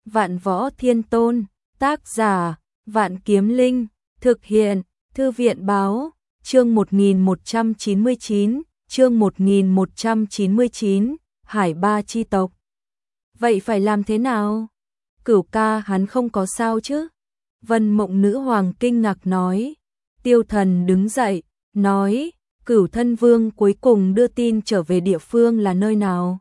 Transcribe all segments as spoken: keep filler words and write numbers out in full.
Vạn Võ Thiên Tôn, tác giả, Vạn Kiếm Linh, thực hiện, Thư viện báo, chương một nghìn một trăm chín mươi chín, chương một nghìn một trăm chín mươi chín, Hải Ba chi tộc. Vậy phải làm thế nào? Cửu ca hắn không có sao chứ? Vân Mộng Nữ Hoàng kinh ngạc nói. Tiêu Thần đứng dậy, nói, Cửu Thân Vương cuối cùng đưa tin trở về địa phương là nơi nào?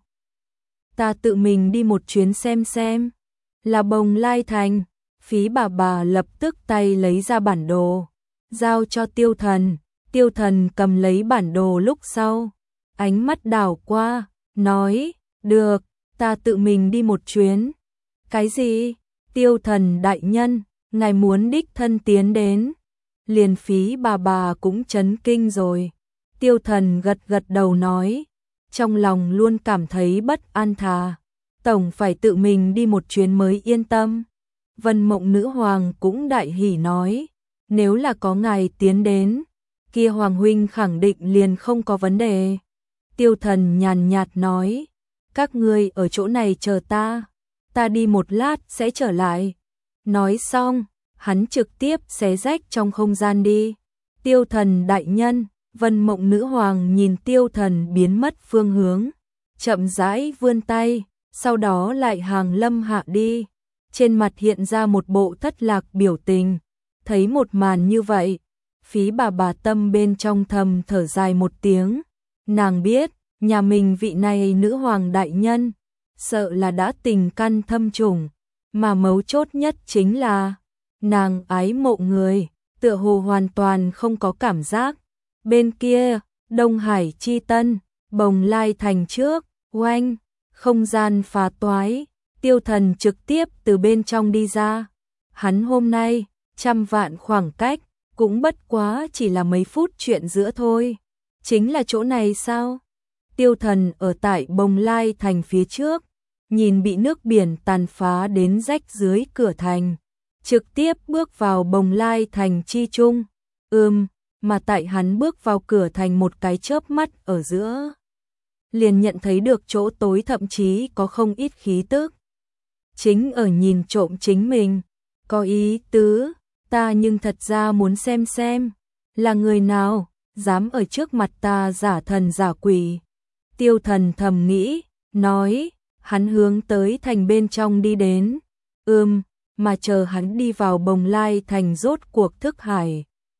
Ta tự mình đi một chuyến xem xem. Là Bồng Lai Thành. Phí bà bà lập tức tay lấy ra bản đồ, giao cho Tiêu Thần. Tiêu Thần cầm lấy bản đồ lúc sau, ánh mắt đảo qua, nói, được, ta tự mình đi một chuyến. Cái gì? Tiêu Thần đại nhân, ngài muốn đích thân tiến đến? Liền Phí bà bà cũng chấn kinh rồi. Tiêu Thần gật gật đầu nói, trong lòng luôn cảm thấy bất an thà, tổng phải tự mình đi một chuyến mới yên tâm. Vân Mộng Nữ Hoàng cũng đại hỉ nói, nếu là có ngài tiến đến, kia Hoàng huynh khẳng định liền không có vấn đề. Tiêu Thần nhàn nhạt nói, các ngươi ở chỗ này chờ ta, ta đi một lát sẽ trở lại. Nói xong, hắn trực tiếp xé rách trong không gian đi. Tiêu Thần đại nhân, Vân Mộng Nữ Hoàng nhìn Tiêu Thần biến mất phương hướng, chậm rãi vươn tay, sau đó lại hàng lâm hạ đi. Trên mặt hiện ra một bộ thất lạc biểu tình. Thấy một màn như vậy, Phí bà bà tâm bên trong thầm thở dài một tiếng. Nàng biết, nhà mình vị này nữ hoàng đại nhân, sợ là đã tình căn thâm trùng, mà mấu chốt nhất chính là, nàng ái mộ người, tựa hồ hoàn toàn không có cảm giác. Bên kia, Đông Hải chi tân, Bồng Lai Thành trước, oanh, không gian phá toái. Tiêu Thần trực tiếp từ bên trong đi ra. Hắn hôm nay, trăm vạn khoảng cách, cũng bất quá chỉ là mấy phút chuyện giữa thôi. Chính là chỗ này sao? Tiêu Thần ở tại Bồng Lai Thành phía trước, nhìn bị nước biển tàn phá đến rách dưới cửa thành, trực tiếp bước vào Bồng Lai Thành chi trung. Ừm, mà tại hắn bước vào cửa thành một cái chớp mắt ở giữa, liền nhận thấy được chỗ tối thậm chí có không ít khí tức. Chính ở nhìn trộm chính mình, có ý tứ, ta nhưng thật ra muốn xem xem, là người nào, dám ở trước mặt ta giả thần giả quỷ. Tiêu Thần thầm nghĩ, nói, hắn hướng tới thành bên trong đi đến. Ừm, mà chờ hắn đi vào Bồng Lai Thành rốt cuộc thức hải,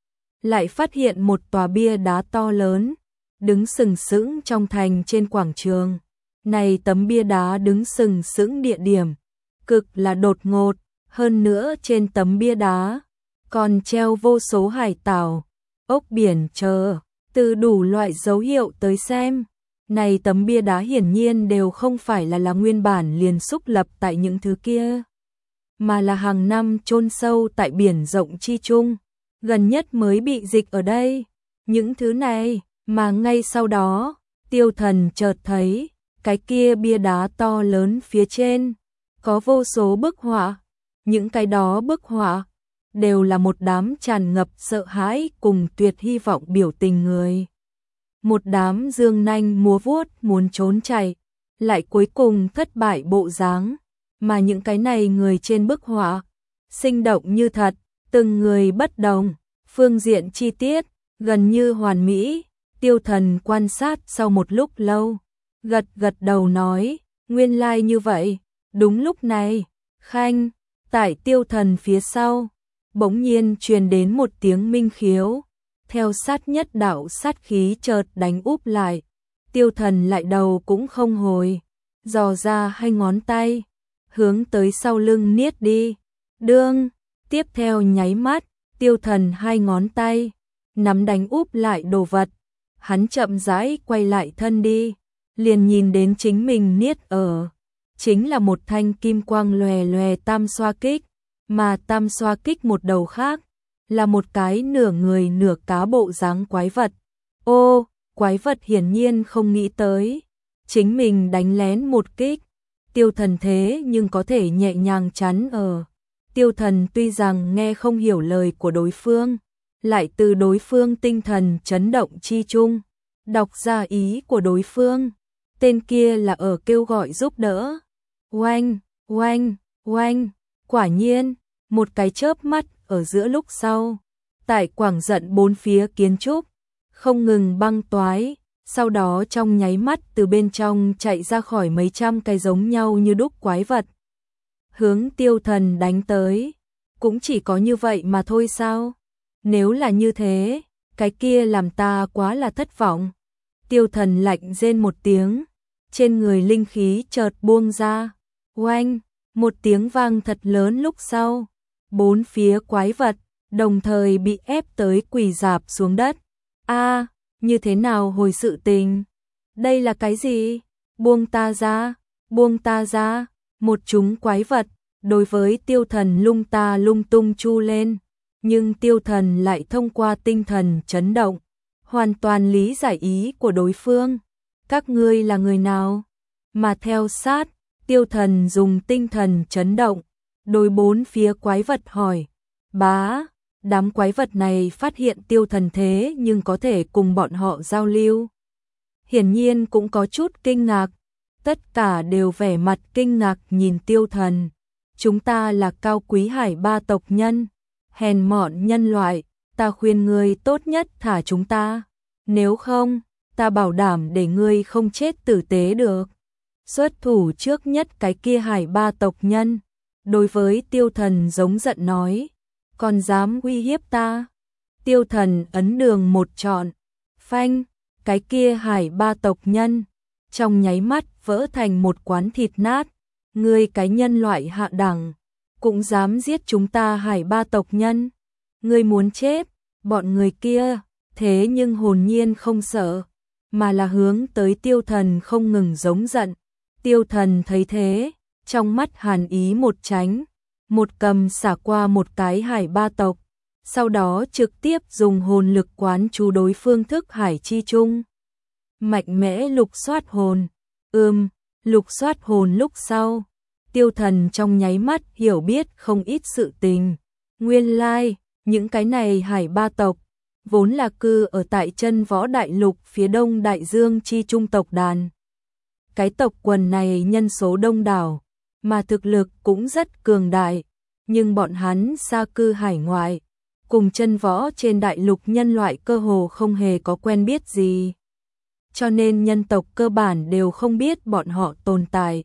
lại phát hiện một tòa bia đá to lớn, đứng sừng sững trong thành trên quảng trường. Này tấm bia đá đứng sừng sững địa điểm cực là đột ngột, hơn nữa trên tấm bia đá còn treo vô số hải tảo, ốc biển chờ, từ đủ loại dấu hiệu tới xem. Này tấm bia đá hiển nhiên đều không phải là là nguyên bản liền xúc lập tại những thứ kia, mà là hàng năm chôn sâu tại biển rộng chi trung, gần nhất mới bị dịch ở đây. Những thứ này, mà ngay sau đó, Tiêu Thần chợt thấy, cái kia bia đá to lớn phía trên có vô số bức họa, những cái đó bức họa đều là một đám tràn ngập sợ hãi cùng tuyệt hy vọng biểu tình người. Một đám dương nanh múa vuốt muốn trốn chạy, lại cuối cùng thất bại bộ dáng, mà những cái này người trên bức họa sinh động như thật, từng người bất đồng, phương diện chi tiết gần như hoàn mỹ. Tiêu Thần quan sát sau một lúc lâu, gật gật đầu nói, nguyên lai like như vậy. Đúng lúc này, khanh, tại Tiêu Thần phía sau, bỗng nhiên truyền đến một tiếng minh khiếu, theo sát nhất đạo sát khí chợt đánh úp lại. Tiêu Thần lại đầu cũng không hồi, dò ra hai ngón tay, hướng tới sau lưng niết đi. Đương, tiếp theo nháy mắt, Tiêu Thần hai ngón tay nắm đánh úp lại đồ vật, hắn chậm rãi quay lại thân đi, liền nhìn đến chính mình niết ở, chính là một thanh kim quang lòe lòe tam xoa kích, mà tam xoa kích một đầu khác là một cái nửa người nửa cá bộ dáng quái vật. Ô, quái vật hiển nhiên không nghĩ tới chính mình đánh lén một kích, Tiêu Thần thế nhưng có thể nhẹ nhàng chắn ở. Tiêu Thần tuy rằng nghe không hiểu lời của đối phương, lại từ đối phương tinh thần chấn động chi chung đọc ra ý của đối phương. Tên kia là ở kêu gọi giúp đỡ. Oanh, oanh, Oanh, quả nhiên, một cái chớp mắt ở giữa lúc sau, tại Quảng Giận bốn phía kiến trúc không ngừng băng toái, sau đó trong nháy mắt từ bên trong chạy ra khỏi mấy trăm cái giống nhau như đúc quái vật, hướng Tiêu Thần đánh tới. Cũng chỉ có như vậy mà thôi sao? Nếu là như thế, cái kia làm ta quá là thất vọng. Tiêu Thần lạnh rên một tiếng, trên người linh khí chợt buông ra. Oanh, một tiếng vang thật lớn lúc sau, bốn phía quái vật đồng thời bị ép tới quỳ rạp xuống đất. A, như thế nào hồi sự tình? Đây là cái gì? Buông ta ra, buông ta ra. Một chúng quái vật đối với Tiêu Thần lung ta lung tung chu lên, nhưng Tiêu Thần lại thông qua tinh thần chấn động, hoàn toàn lý giải ý của đối phương. Các ngươi là người nào? Mà theo sát, Tiêu Thần dùng tinh thần chấn động, đối bốn phía quái vật hỏi. Bá, đám quái vật này phát hiện Tiêu Thần thế nhưng có thể cùng bọn họ giao lưu. Hiển nhiên cũng có chút kinh ngạc, tất cả đều vẻ mặt kinh ngạc nhìn Tiêu Thần. Chúng ta là cao quý hải ba tộc nhân, hèn mọn nhân loại, ta khuyên ngươi tốt nhất thả chúng ta, nếu không, ta bảo đảm để ngươi không chết tử tế được. Xuất thủ trước nhất cái kia hải ba tộc nhân, đối với Tiêu Thần giống giận nói, còn dám uy hiếp ta. Tiêu Thần ấn đường một trọn, phanh, cái kia hải ba tộc nhân, trong nháy mắt vỡ thành một quán thịt nát. Ngươi cái nhân loại hạ đẳng, cũng dám giết chúng ta hải ba tộc nhân. Ngươi muốn chết, bọn người kia, thế nhưng hồn nhiên không sợ, mà là hướng tới Tiêu Thần không ngừng giống giận. Tiêu Thần thấy thế, trong mắt hàn ý một tránh, một cầm xả qua một cái hải ba tộc, sau đó trực tiếp dùng hồn lực quán chú đối phương thức hải chi chung. Mạnh mẽ lục soát hồn, ưm, lục soát hồn lúc sau, Tiêu Thần trong nháy mắt hiểu biết không ít sự tình. Nguyên lai, like, những cái này hải ba tộc, vốn là cư ở tại chân võ đại lục phía đông đại dương chi trung tộc đàn. Cái tộc quần này nhân số đông đảo, mà thực lực cũng rất cường đại, nhưng bọn hắn xa cư hải ngoại, cùng chân võ trên đại lục nhân loại cơ hồ không hề có quen biết gì. Cho nên nhân tộc cơ bản đều không biết bọn họ tồn tại.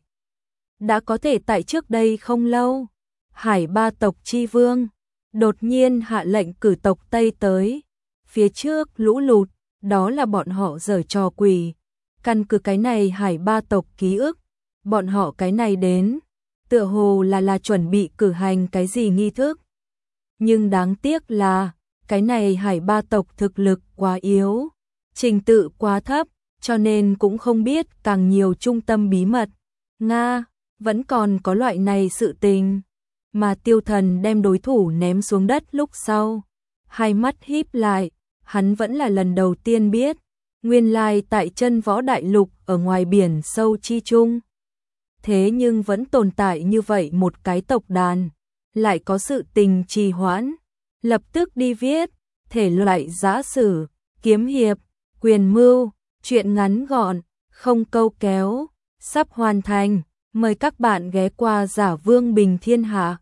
Đã có thể tại trước đây không lâu, hải ba tộc chi vương đột nhiên hạ lệnh cử tộc Tây tới. Phía trước lũ lụt, đó là bọn họ giở trò quỷ. Căn cứ cái này hải ba tộc ký ức, bọn họ cái này đến, tựa hồ là là chuẩn bị cử hành cái gì nghi thức. Nhưng đáng tiếc là, cái này hải ba tộc thực lực quá yếu, trình tự quá thấp, cho nên cũng không biết càng nhiều trung tâm bí mật. Nga, vẫn còn có loại này sự tình. Mà Tiêu Thần đem đối thủ ném xuống đất lúc sau, hai mắt híp lại, hắn vẫn là lần đầu tiên biết, nguyên lai tại chân võ đại lục ở ngoài biển sâu chi chung. Thế nhưng vẫn tồn tại như vậy một cái tộc đàn, lại có sự tình trì hoãn, lập tức đi viết, thể loại giã sử, kiếm hiệp, quyền mưu, chuyện ngắn gọn, không câu kéo, sắp hoàn thành, mời các bạn ghé qua Giả Vương Bình Thiên Hạ.